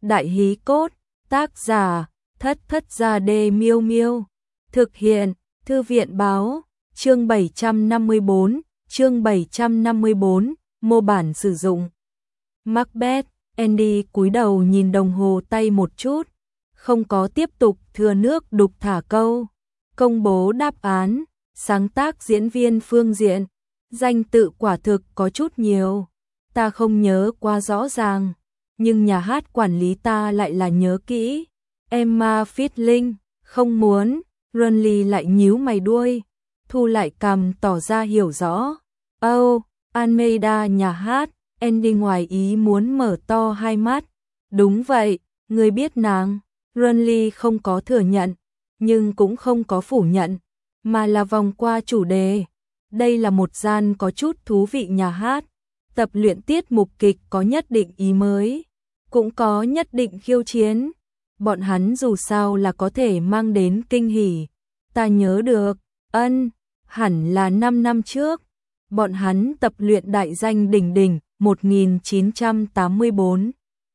Đại hí cốt, tác giả, Thất Thất Gia Đê Miêu Miêu. Thực hiện, Thư viện báo, chương 754, mô bản sử dụng. Macbeth, Andy cúi đầu nhìn đồng hồ tay một chút, không có tiếp tục thừa nước đục thả câu. Công bố đáp án, sáng tác diễn viên phương diện, danh tự quả thực có chút nhiều. Ta không nhớ quá rõ ràng, nhưng nhà hát quản lý ta lại là nhớ kỹ. Emma Fitling, không muốn, Runley lại nhíu mày đuôi, thu lại cằm tỏ ra hiểu rõ. Almeida nhà hát, Andy ngoài ý muốn mở to hai mắt. Đúng vậy, ngươi biết nàng. Runley không có thừa nhận, nhưng cũng không có phủ nhận, mà là vòng qua chủ đề. Đây là một gian có chút thú vị nhà hát, tập luyện tiết mục kịch có nhất định ý mới, cũng có nhất định khiêu chiến. Bọn hắn dù sao là có thể mang đến kinh hỉ. Ta nhớ được, hẳn là 5 năm trước, bọn hắn tập luyện đại danh đỉnh đỉnh 1984.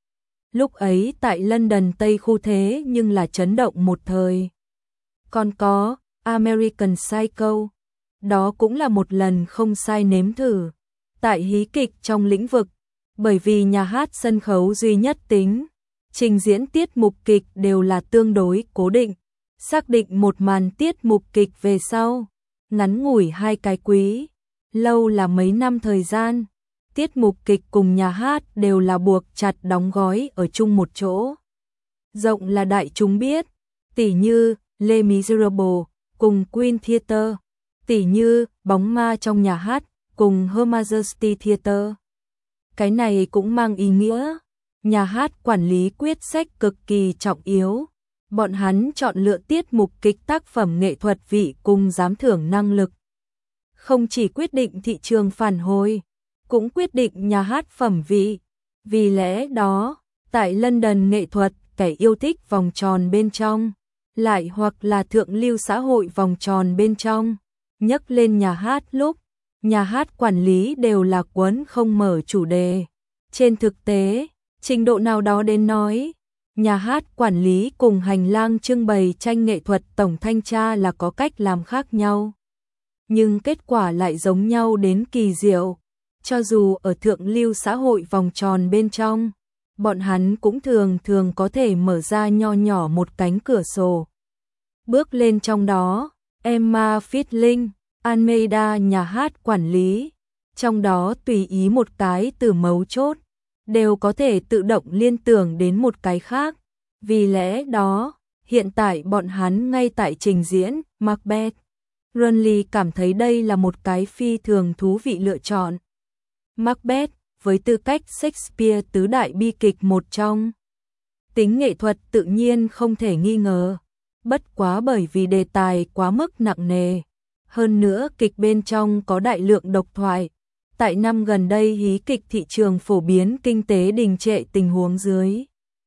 Lúc ấy tại London Tây khu thế nhưng là chấn động một thời. Còn có American Psycho, đó cũng là một lần không sai nếm thử. Tại hí kịch trong lĩnh vực, bởi vì nhà hát sân khấu duy nhất tính, trình diễn tiết mục kịch đều là tương đối cố định. Xác định một màn tiết mục kịch về sau, ngắn ngủi 2 cái quý, lâu là mấy năm thời gian. Tiết mục kịch cùng nhà hát đều là buộc chặt đóng gói ở chung một chỗ. Rộng là đại chúng biết, tỉ như Les Miserables cùng Queen Theatre, tỉ như Bóng ma trong nhà hát cùng Her Majesty Theatre. Cái này cũng mang ý nghĩa, nhà hát quản lý quyết sách cực kỳ trọng yếu. Bọn hắn chọn lựa tiết mục kịch tác phẩm nghệ thuật vị cùng giám thưởng năng lực. Không chỉ quyết định thị trường phản hồi, cũng quyết định nhà hát phẩm vị. Vì lẽ đó, tại London nghệ thuật, kẻ yêu thích vòng tròn bên trong, lại hoặc là thượng lưu xã hội vòng tròn bên trong, nhắc lên nhà hát lúc, nhà hát quản lý đều là quấn không mở chủ đề. Trên thực tế, trình độ nào đó đến nói, nhà hát quản lý cùng hành lang trưng bày tranh nghệ thuật tổng thanh tra là có cách làm khác nhau. Nhưng kết quả lại giống nhau đến kỳ diệu. Cho dù ở thượng lưu xã hội vòng tròn bên trong, bọn hắn cũng thường có thể mở ra nho nhỏ một cánh cửa sổ. Bước lên trong đó, Emma Fitling, Almeida nhà hát quản lý, trong đó tùy ý một cái từ mấu chốt, đều có thể tự động liên tưởng đến một cái khác. Vì lẽ đó, hiện tại bọn hắn ngay tại trình diễn Macbeth. Runley cảm thấy đây là một cái phi thường thú vị lựa chọn. Macbeth, với tư cách Shakespeare tứ đại bi kịch một trong, tính nghệ thuật tự nhiên không thể nghi ngờ, bất quá bởi vì đề tài quá mức nặng nề. Hơn nữa kịch bên trong có đại lượng độc thoại. Tại năm gần đây hí kịch thị trường phổ biến kinh tế đình trệ tình huống dưới,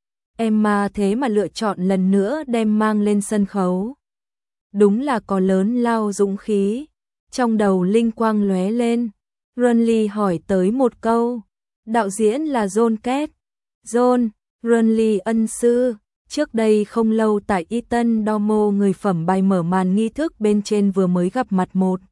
Emma thế mà lựa chọn lần nữa đem mang lên sân khấu. Đúng là có lớn lao dũng khí. Trong đầu linh quang lóe lên, Runley hỏi tới một câu. Đạo diễn là John Kett. John, Runley ân sư, trước đây không lâu tại Eton Domo người phẩm bài mở màn nghi thức bên trên vừa mới gặp mặt một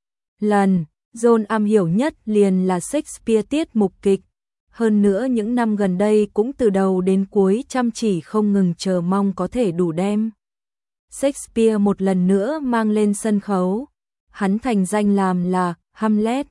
lần. John am hiểu nhất liền là Shakespeare tiết mục kịch. Hơn nữa những năm gần đây cũng từ đầu đến cuối chăm chỉ không ngừng chờ mong có thể đủ đem Shakespeare một lần nữa mang lên sân khấu. Hắn thành danh làm là Hamlet.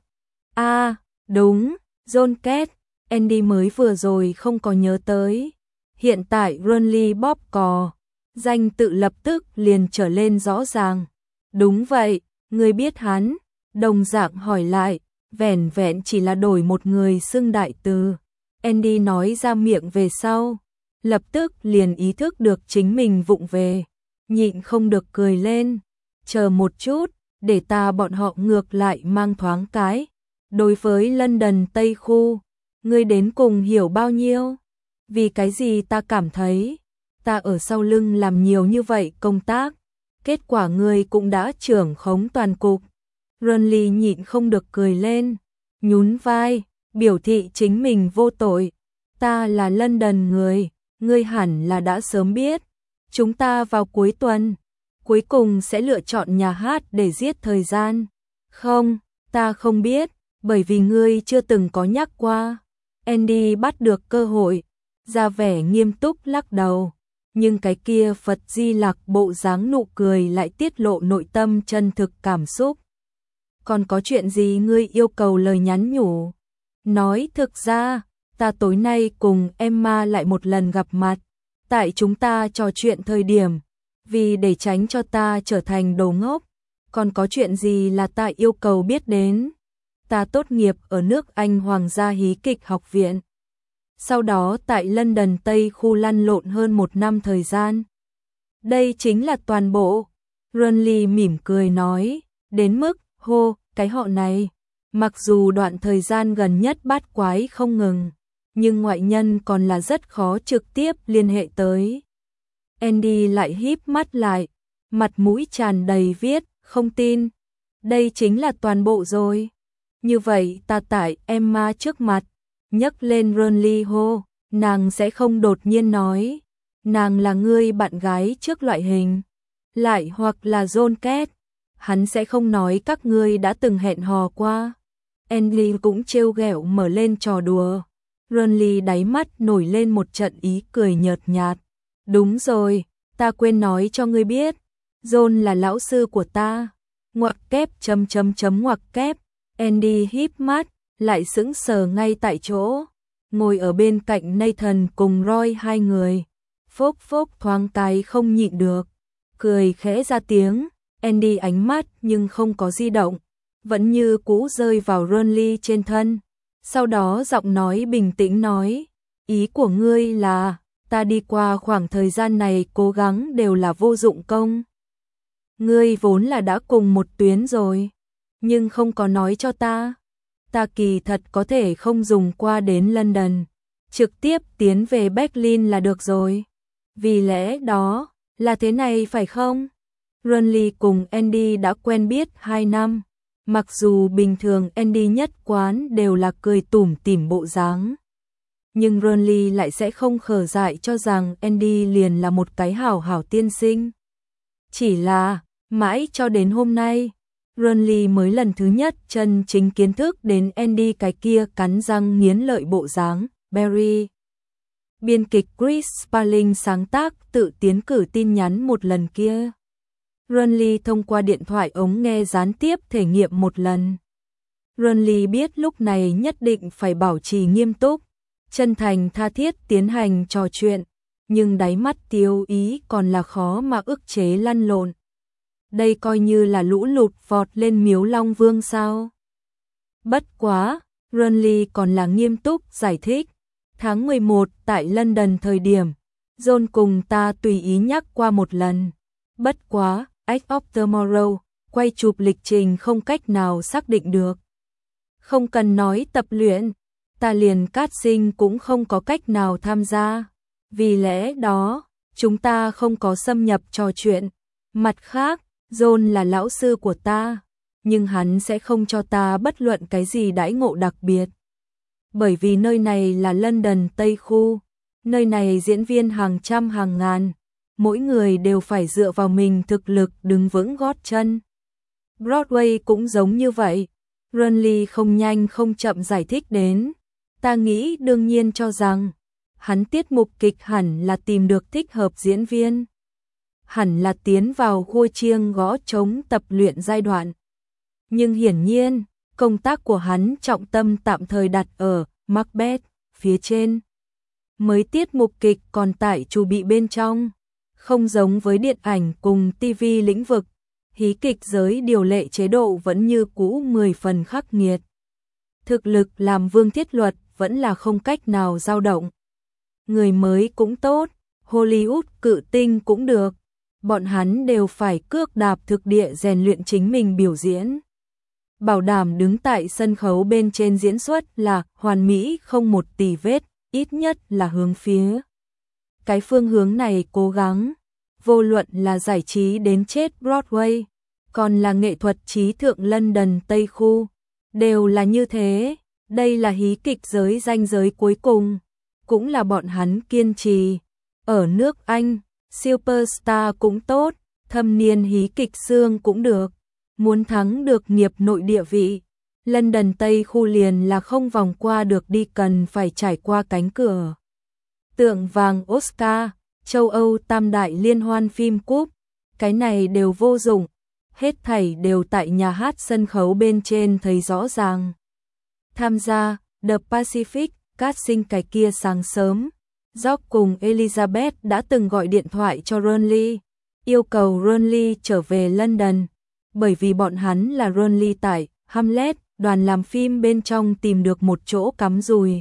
Đúng, John Kett, Andy mới vừa rồi không có nhớ tới. Hiện tại Runley bóp cò, danh tự lập tức liền trở lên rõ ràng. Đúng vậy, ngươi biết hắn. Đồng dạng hỏi lại, vẻn vẹn chỉ là đổi một người xưng đại từ. Andy nói ra miệng về sau, lập tức liền ý thức được chính mình vụng về, nhịn không được cười lên. Chờ một chút, để ta bọn họ ngược lại mang thoáng cái. Đối với London Tây khu, ngươi đến cùng hiểu bao nhiêu? Vì cái gì ta cảm thấy, ta ở sau lưng làm nhiều như vậy công tác, kết quả ngươi cũng đã trưởng khống toàn cục. Runley nhịn không được cười lên, nhún vai, biểu thị chính mình vô tội. Ta là London người, Ngươi hẳn là đã sớm biết. Chúng ta vào cuối tuần, cuối cùng sẽ lựa chọn nhà hát để giết thời gian. Không, ta không biết, bởi vì ngươi chưa từng có nhắc qua. Andy bắt được cơ hội, ra vẻ nghiêm túc lắc đầu. Nhưng cái kia Phật Di Lặc bộ dáng nụ cười lại tiết lộ nội tâm chân thực cảm xúc. Còn có chuyện gì ngươi yêu cầu lời nhắn nhủ? Nói thực ra, ta tối nay cùng Emma lại một lần gặp mặt. Tại chúng ta trò chuyện thời điểm, vì để tránh cho ta trở thành đồ ngốc. Còn có chuyện gì là ta yêu cầu biết đến? Ta tốt nghiệp ở nước Anh Hoàng gia hí kịch học viện. Sau đó tại London Tây khu lăn lộn hơn 1 năm thời gian. Đây chính là toàn bộ. Runley mỉm cười nói, đến mức, cái họ này. Mặc dù đoạn thời gian gần nhất bát quái không ngừng, nhưng ngoại nhân còn là rất khó trực tiếp liên hệ tới. Andy lại híp mắt lại, mặt mũi tràn đầy viết, không tin. Đây chính là toàn bộ rồi. Như vậy ta tại Emma trước mặt, nhấc lên Runley hô, nàng sẽ không đột nhiên nói. Nàng là ngươi bạn gái trước loại hình. Lại hoặc là John Kết. Hắn sẽ không nói các ngươi đã từng hẹn hò qua. Andy cũng trêu ghẹo mở lên trò đùa. Runley đáy mắt nổi lên một trận ý cười nhợt nhạt. Đúng rồi, ta quên nói cho ngươi biết. John là lão sư của ta. Ngoặc kép ngoặc kép. Andy híp mắt, lại sững sờ ngay tại chỗ. Ngồi ở bên cạnh Nathan cùng Roy hai người. Phốc phốc thoáng cái không nhịn được. Cười khẽ ra tiếng. Andy ánh mắt nhưng không có di động. Vẫn như cũ rơi vào Runley trên thân. Sau đó giọng nói bình tĩnh nói. Ý của ngươi là, ta đi qua khoảng thời gian này cố gắng đều là vô dụng công. Ngươi vốn là đã cùng một tuyến rồi, nhưng không có nói cho ta. Ta kỳ thật có thể không dùng qua đến London, trực tiếp tiến về Berlin là được rồi. Vì lẽ đó, là thế này phải không? Runley cùng Andy đã quen biết 2 năm. Mặc dù bình thường Andy nhất quán đều là cười tủm tỉm bộ dáng, nhưng Runley lại sẽ không khờ dại cho rằng Andy liền là một cái hảo tiên sinh. Chỉ là, mãi cho đến hôm nay, Runley mới lần thứ nhất chân chính kiến thức đến Andy cái kia cắn răng nghiến lợi bộ dáng. Barry. Biên kịch Chris Sparling sáng tác tự tiến cử tin nhắn một lần kia. Runley thông qua điện thoại ống nghe gián tiếp thể nghiệm một lần. Runley biết lúc này nhất định phải bảo trì nghiêm túc, chân thành tha thiết tiến hành trò chuyện, nhưng đáy mắt tiêu ý còn là khó mà ức chế lăn lộn. Đây coi như là lũ lụt vọt lên miếu Long Vương sao? Bất quá, Runley còn là nghiêm túc giải thích. Tháng 11 tại London thời điểm, John cùng ta tùy ý nhắc qua một lần. Bất quá, Edge of Tomorrow, quay chụp lịch trình không cách nào xác định được. Không cần nói tập luyện, ta liền casting cũng không có cách nào tham gia. Vì lẽ đó, chúng ta không có xâm nhập trò chuyện. Mặt khác, John là lão sư của ta, nhưng hắn sẽ không cho ta bất luận cái gì đãi ngộ đặc biệt. Bởi vì nơi này là London Tây Khu, nơi này diễn viên hàng trăm hàng ngàn, mỗi người đều phải dựa vào mình thực lực đứng vững gót chân. Broadway cũng giống như vậy. Runley không nhanh không chậm giải thích đến. Ta nghĩ đương nhiên cho rằng, hắn tiết mục kịch hẳn là tìm được thích hợp diễn viên. Hẳn là tiến vào khua chiêng gõ trống tập luyện giai đoạn. Nhưng hiển nhiên, công tác của hắn trọng tâm tạm thời đặt ở Macbeth phía trên. Mới tiết mục kịch còn tại chu bị bên trong. Không giống với điện ảnh cùng TV lĩnh vực, hí kịch giới điều lệ chế độ vẫn như cũ 10 phần khắc nghiệt. Thực lực làm vương thiết luật vẫn là không cách nào dao động. Người mới cũng tốt, Hollywood cự tinh cũng được. Bọn hắn đều phải cước đạp thực địa rèn luyện chính mình biểu diễn. Bảo đảm đứng tại sân khấu bên trên diễn xuất là hoàn mỹ không một tì vết, ít nhất là hướng phía. Cái phương hướng này cố gắng, vô luận là giải trí đến chết Broadway, còn là nghệ thuật trí thượng London Tây Khu, đều là như thế. Đây là hí kịch giới ranh giới cuối cùng, cũng là bọn hắn kiên trì, Ở nước Anh, Superstar cũng tốt, thâm niên hí kịch xương cũng được. Muốn thắng được nghiệp nội địa vị, London Tây khu liền là không vòng qua được đi, cần phải trải qua cánh cửa tượng vàng Oscar, châu Âu tam đại liên hoan phim cúp, cái này đều vô dụng, hết thảy đều tại nhà hát sân khấu bên trên thấy rõ ràng. Tham gia The Pacific, casting cái kia sáng sớm, George cùng Elizabeth đã từng gọi điện thoại cho Ronley, yêu cầu Ronley trở về London, bởi vì bọn hắn là Ronley tại Hamlet, đoàn làm phim bên trong tìm được một chỗ cắm rùi.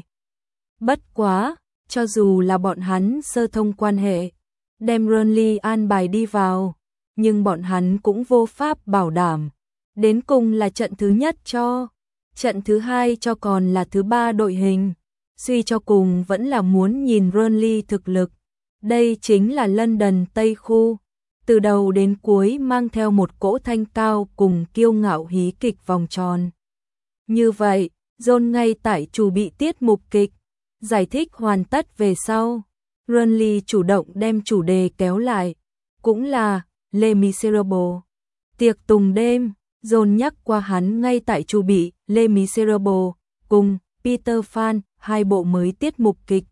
Bất quá, cho dù là bọn hắn sơ thông quan hệ, đem Ronley an bài đi vào, nhưng bọn hắn cũng vô pháp bảo đảm. Đến cùng là trận thứ nhất cho, trận thứ hai cho, còn là thứ ba đội hình. Suy cho cùng vẫn là muốn nhìn Ronley thực lực. Đây chính là London Tây khu, từ đầu đến cuối mang theo một cỗ thanh cao cùng kiêu ngạo hí kịch vòng tròn. Như vậy, John ngay tại chủ bị tiết mục kịch, giải thích hoàn tất về sau, Ronley chủ động đem chủ đề kéo lại, cũng là Les Miserables. Tiệc tùng đêm, John nhắc qua hắn ngay tại chủ bị Les Miserables cùng Peter Pan, hai bộ mới tiết mục kịch.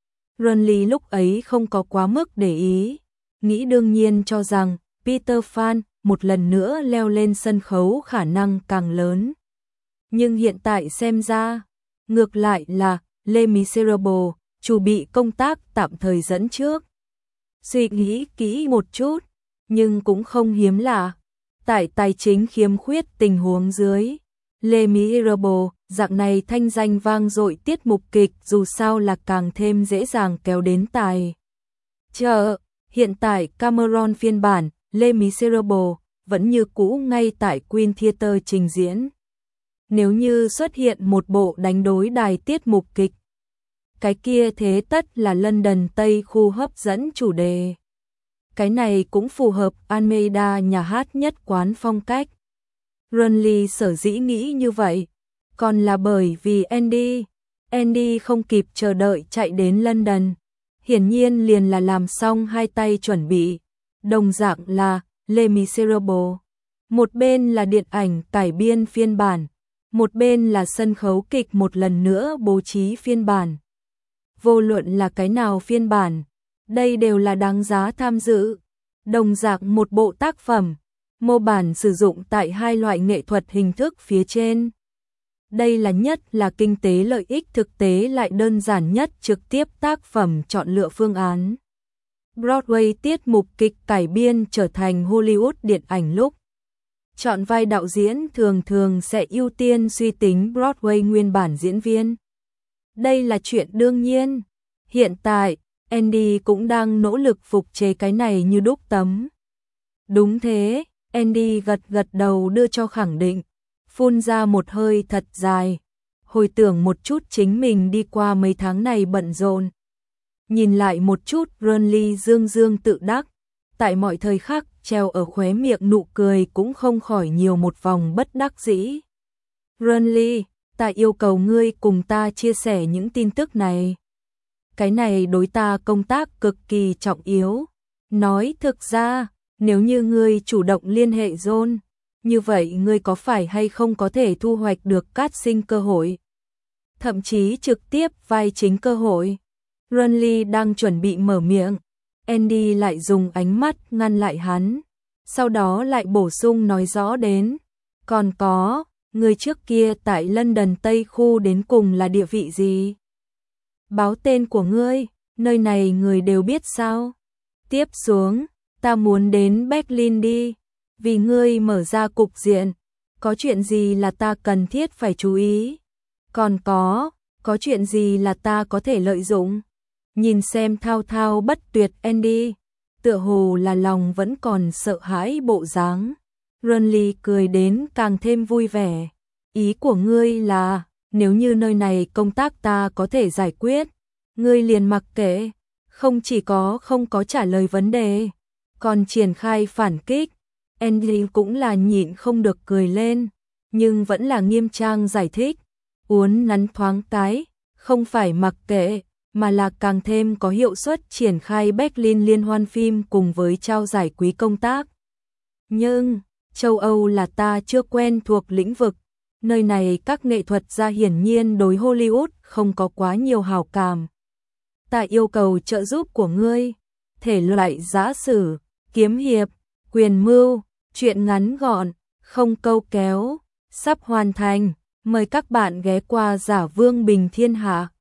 Ronley lúc ấy không có quá mức để ý, nghĩ đương nhiên cho rằng Peter Pan một lần nữa leo lên sân khấu khả năng càng lớn. Nhưng hiện tại xem ra, ngược lại là Les Miserables, chủ bị công tác tạm thời dẫn trước. Suy nghĩ kỹ một chút, nhưng cũng không hiếm lạ. Tại tài chính khiếm khuyết tình huống dưới, Les Miserables, dạng này thanh danh vang dội tiết mục kịch dù sao là càng thêm dễ dàng kéo đến tài trợ. Hiện tại Cameron phiên bản Les Miserables vẫn như cũ ngay tại Queen Theatre trình diễn. Nếu như xuất hiện một bộ đánh đối đài tiết mục kịch, cái kia thế tất là London Tây khu hấp dẫn chủ đề. Cái này cũng phù hợp Almeida nhà hát nhất quán phong cách. Ronley sở dĩ nghĩ như vậy, còn là bởi vì Andy không kịp chờ đợi chạy đến London. Hiển nhiên liền là làm xong hai tay chuẩn bị, đồng dạng là Les Miserables. Một bên là điện ảnh cải biên phiên bản, một bên là sân khấu kịch một lần nữa bố trí phiên bản. Vô luận là cái nào phiên bản, đây đều là đáng giá tham dự. Đồng dạng một bộ tác phẩm, mô bản sử dụng tại hai loại nghệ thuật hình thức phía trên. Đây là nhất là kinh tế lợi ích, thực tế lại đơn giản nhất trực tiếp tác phẩm chọn lựa phương án. Broadway tiết mục kịch cải biên trở thành Hollywood điện ảnh lúc chọn vai đạo diễn thường thường sẽ ưu tiên suy tính Broadway nguyên bản diễn viên. Đây là chuyện đương nhiên. Hiện tại, Andy cũng đang nỗ lực phục chế cái này như đúc tấm. Đúng thế, Andy gật gật đầu đưa cho khẳng định, phun ra một hơi thật dài, hồi tưởng một chút chính mình đi qua mấy tháng này bận rộn. Nhìn lại một chút Ronley dương dương tự đắc, tại mọi thời khắc treo ở khóe miệng nụ cười cũng không khỏi nhiều một vòng bất đắc dĩ. Ronley, ta yêu cầu ngươi cùng ta chia sẻ những tin tức này. Cái này đối ta công tác cực kỳ trọng yếu. Nói thực ra, nếu như ngươi chủ động liên hệ John, như vậy ngươi có phải hay không có thể thu hoạch được casting cơ hội? Thậm chí trực tiếp vai chính cơ hội. Ronley đang chuẩn bị mở miệng, Andy lại dùng ánh mắt ngăn lại hắn, sau đó lại bổ sung nói rõ đến. Còn có, người trước kia tại London Tây khu đến cùng là địa vị gì? Báo tên của ngươi, nơi này người đều biết sao? Tiếp xuống, ta muốn đến Berlin đi, vì ngươi mở ra cục diện, có chuyện gì là ta cần thiết phải chú ý? Còn có chuyện gì là ta có thể lợi dụng? Nhìn xem thao thao bất tuyệt Andy, tựa hồ là lòng vẫn còn sợ hãi bộ dáng. Ronley cười đến càng thêm vui vẻ. Ý của ngươi là, nếu như nơi này công tác ta có thể giải quyết, ngươi liền mặc kệ, không chỉ không có trả lời vấn đề, còn triển khai phản kích. Andy cũng là nhịn không được cười lên, nhưng vẫn là nghiêm trang giải thích, uốn nắn thoáng cái, không phải mặc kệ, mà là càng thêm có hiệu suất triển khai Berlin liên hoan phim cùng với trao giải quý công tác. Nhưng, châu Âu là ta chưa quen thuộc lĩnh vực, nơi này các nghệ thuật gia hiển nhiên đối Hollywood không có quá nhiều hảo cảm. Ta yêu cầu trợ giúp của ngươi, thể loại giã sử, kiếm hiệp, quyền mưu, truyện ngắn gọn, không câu kéo, sắp hoàn thành, mời các bạn ghé qua Giả Vương Bình Thiên Hạ.